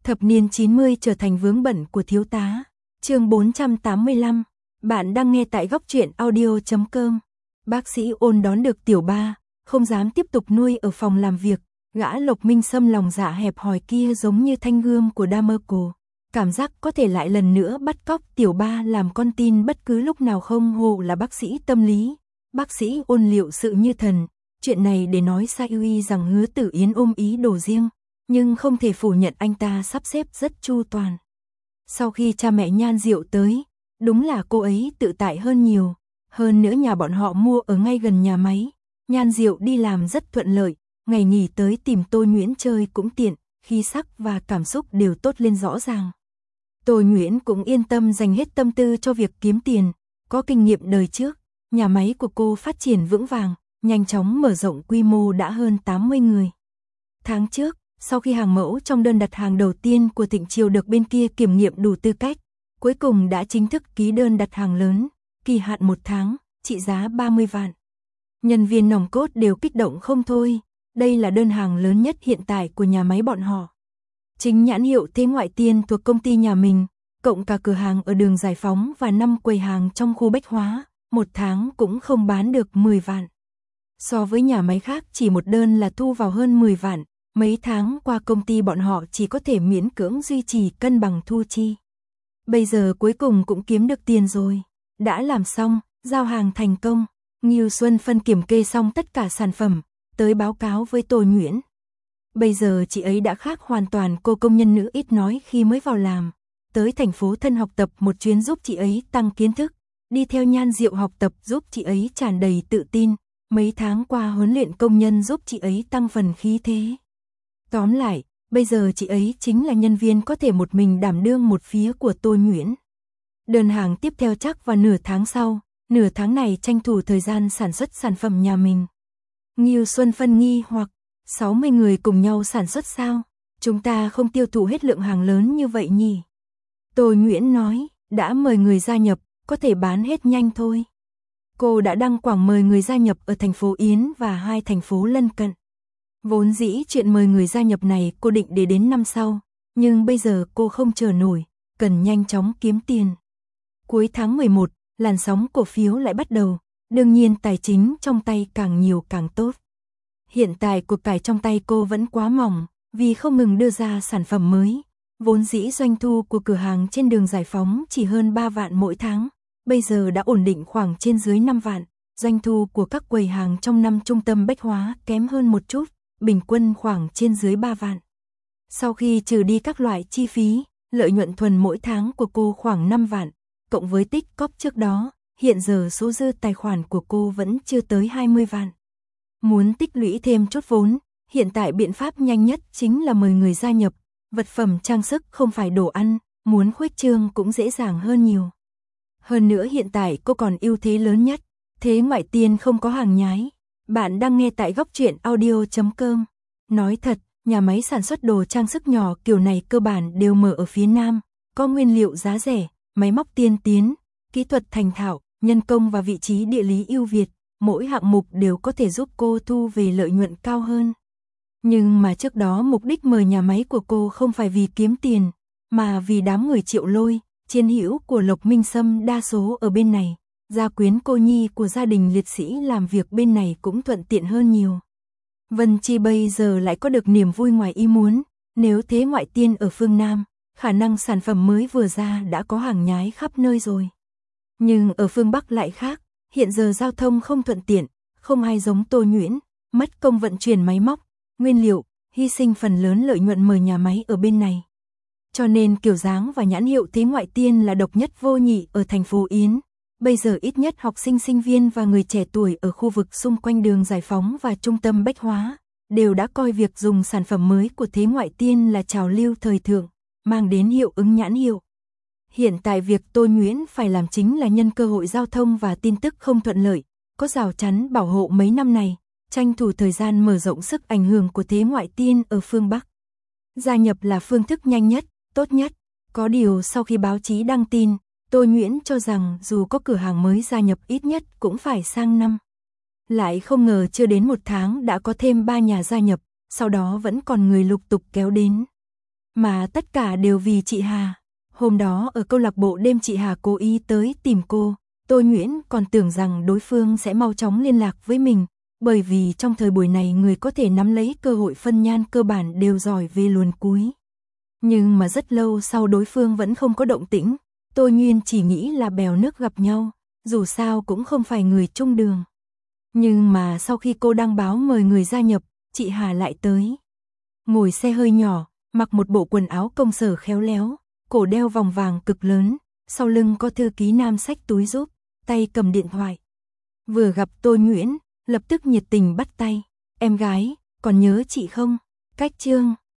Thập niên 90 trở thành vướng bận của thiếu tá. Chương 485. Bạn đang nghe tại góc truyện audio.com. Bác sĩ Ôn đón được tiểu ba, không dám tiếp tục nuôi ở phòng làm việc. Gã Lộc Minh Sâm lòng dạ hẹp hòi kia giống như thanh gươm của Damasco. Cảm giác có thể lại lần nữa bắt cóc tiểu ba làm con tin bất cứ lúc nào không hổ là bác sĩ tâm lý. Bác sĩ Ôn liệu sự như thần. Chuyện này để nói sai uy rằng Hứa Tử Yến ôm ý đồ riêng, nhưng không thể phủ nhận anh ta sắp xếp rất chu toàn. Sau khi cha mẹ Nhan Diệu tới, đúng là cô ấy tự tại hơn nhiều. Hơn nữa nhà bọn họ mua ở ngay gần nhà máy. Nhan Diệu đi làm rất thuận lợi, ngày nghỉ tới tìm Tôi Nguyễn chơi cũng tiện, khí sắc và cảm xúc đều tốt lên rõ ràng. Tôi Nguyễn cũng yên tâm dành hết tâm tư cho việc kiếm tiền, có kinh nghiệm đời trước, nhà máy của cô phát triển vững vàng, nhanh chóng mở rộng quy mô đã hơn 80 người. Tháng trước, sau khi hàng mẫu trong đơn đặt hàng đầu tiên của Thịnh Triều được bên kia kiểm nghiệm đủ tư cách, cuối cùng đã chính thức ký đơn đặt hàng lớn, kỳ hạn 1 tháng, trị giá 30 vạn. Nhân viên nòng cốt đều kích động không thôi, đây là đơn hàng lớn nhất hiện tại của nhà máy bọn họ. Chính nhãn hiệu Thế Ngoại Tiên thuộc công ty nhà mình, cộng cả cửa hàng ở đường Giải Phóng và 5 quầy hàng trong khu bách hóa, 1 tháng cũng không bán được 10 vạn. So với nhà máy khác chỉ một đơn là thu vào hơn 10 vạn, mấy tháng qua công ty bọn họ chỉ có thể miễn cưỡng duy trì cân bằng thu chi. Bây giờ cuối cùng cũng kiếm được tiền rồi, đã làm xong, giao hàng thành công, Ngưu Xuân Phân kiểm kê xong tất cả sản phẩm, tới báo cáo với Tôi Nguyễn. Bây giờ chị ấy đã khác hoàn toàn cô công nhân nữ ít nói khi mới vào làm, tới thành phố Thân học tập một chuyến giúp chị ấy tăng kiến thức, đi theo Nhan Diệu học tập giúp chị ấy tràn đầy tự tin, mấy tháng qua huấn luyện công nhân giúp chị ấy tăng phần khí thế. Tóm lại, bây giờ chị ấy chính là nhân viên có thể một mình đảm đương một phía của Tôi Nguyễn. Đơn hàng tiếp theo chắc vào nửa tháng sau, nửa tháng này tranh thủ thời gian sản xuất sản phẩm nhà mình. Ngưu Xuân Phân nghi hoặc, 60 người cùng nhau sản xuất sao? Chúng ta không tiêu thụ hết lượng hàng lớn như vậy nhỉ? Tôi Nguyễn nói, đã mời người gia nhập, có thể bán hết nhanh thôi. Cô đã đăng quảng mời người gia nhập ở thành phố Yến và 2 thành phố lân cận. Vốn dĩ chuyện mời người gia nhập này cô định để đến năm sau, nhưng bây giờ cô không chờ nổi, cần nhanh chóng kiếm tiền. Cuối tháng 11, làn sóng cổ phiếu lại bắt đầu, đương nhiên tài chính trong tay càng nhiều càng tốt. Hiện tại cuộc cải trong tay cô vẫn quá mỏng, vì không ngừng đưa ra sản phẩm mới. Vốn dĩ doanh thu của cửa hàng trên đường Giải Phóng chỉ hơn 3 vạn mỗi tháng, bây giờ đã ổn định khoảng trên dưới 5 vạn. Doanh thu của các quầy hàng trong 5 trung tâm bách hóa kém hơn một chút, bình quân khoảng trên dưới 3 vạn. Sau khi trừ đi các loại chi phí, lợi nhuận thuần mỗi tháng của cô khoảng 5 vạn, cộng với tích cóp trước đó, hiện giờ số dư tài khoản của cô vẫn chưa tới 20 vạn. Muốn tích lũy thêm chút vốn, hiện tại biện pháp nhanh nhất chính là mời người gia nhập, vật phẩm trang sức không phải đồ ăn, muốn khuếch trương cũng dễ dàng hơn nhiều. Hơn nữa hiện tại cô còn ưu thế lớn nhất, Thế Ngoại Tiên không có hàng nhái. Bạn đang nghe tại góc truyện audio.com. Nói thật, nhà máy sản xuất đồ trang sức nhỏ kiểu này cơ bản đều mở ở phía Nam, có nguyên liệu giá rẻ, máy móc tiên tiến, kỹ thuật thành thạo, nhân công và vị trí địa lý ưu việt, mỗi hạng mục đều có thể giúp cô thu về lợi nhuận cao hơn. Nhưng mà trước đó mục đích mời nhà máy của cô không phải vì kiếm tiền, mà vì đám người Triệu Lôi, chiến hữu của Lộc Minh Sâm đa số ở bên này. Gia quyến cô nhi của gia đình liệt sĩ làm việc bên này cũng thuận tiện hơn nhiều. Vân Chi bây giờ lại có được niềm vui ngoài ý muốn, nếu Thế Ngoại Tiên ở phương Nam, khả năng sản phẩm mới vừa ra đã có hàng nhái khắp nơi rồi. Nhưng ở phương Bắc lại khác, hiện giờ giao thông không thuận tiện, không ai giống Tôi Nguyễn, mất công vận chuyển máy móc, nguyên liệu, hy sinh phần lớn lợi nhuận mời nhà máy ở bên này. Cho nên kiểu dáng và nhãn hiệu Thế Ngoại Tiên là độc nhất vô nhị ở thành phố Yến. Bây giờ ít nhất học sinh sinh viên và người trẻ tuổi ở khu vực xung quanh đường Giải Phóng và trung tâm bách hóa đều đã coi việc dùng sản phẩm mới của Thế Ngoại Tiên là trào lưu thời thượng, mang đến hiệu ứng nhãn hiệu. Hiện tại việc Tôi Nguyễn phải làm chính là nhân cơ hội giao thông và tin tức không thuận lợi, có rào chắn bảo hộ mấy năm này, tranh thủ thời gian mở rộng sức ảnh hưởng của Thế Ngoại Tiên ở phương Bắc. Gia nhập là phương thức nhanh nhất, tốt nhất. Có điều sau khi báo chí đăng tin, Tôi Nguyễn cho rằng dù có cửa hàng mới gia nhập ít nhất cũng phải sang năm. Lại không ngờ chưa đến 1 tháng đã có thêm 3 nhà gia nhập, sau đó vẫn còn người lục tục kéo đến. Mà tất cả đều vì chị Hà. Hôm đó ở câu lạc bộ đêm chị Hà cố ý tới tìm cô. Tôi Nguyễn còn tưởng rằng đối phương sẽ mau chóng liên lạc với mình, bởi vì trong thời buổi này người có thể nắm lấy cơ hội phân nhan cơ bản đều giỏi về luồn cúi. Nhưng mà rất lâu sau đối phương vẫn không có động tĩnh, tôi Nguyên chỉ nghĩ là bèo nước gặp nhau, dù sao cũng không phải người chung đường. Nhưng mà sau khi cô đăng báo mời người gia nhập, chị Hà lại tới. Ngồi xe hơi nhỏ, mặc một bộ quần áo công sở khéo léo, cổ đeo vòng vàng cực lớn, sau lưng có thư ký nam xách túi giúp, tay cầm điện thoại. Vừa gặp tôi Nguyễn, lập tức nhiệt tình bắt tay. Em gái, còn nhớ chị không? Cách chương